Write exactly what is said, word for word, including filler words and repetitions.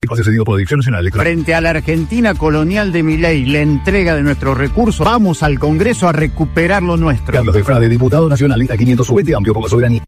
Concedido por la Dirección Nacional Electoral. Frente a la Argentina colonial de Milei, la entrega de nuestros recursos, vamos al Congreso a recuperar lo nuestro. Carlos de Frade, diputado nacional, lista quinientos, Subete Amplio por la Soberanía.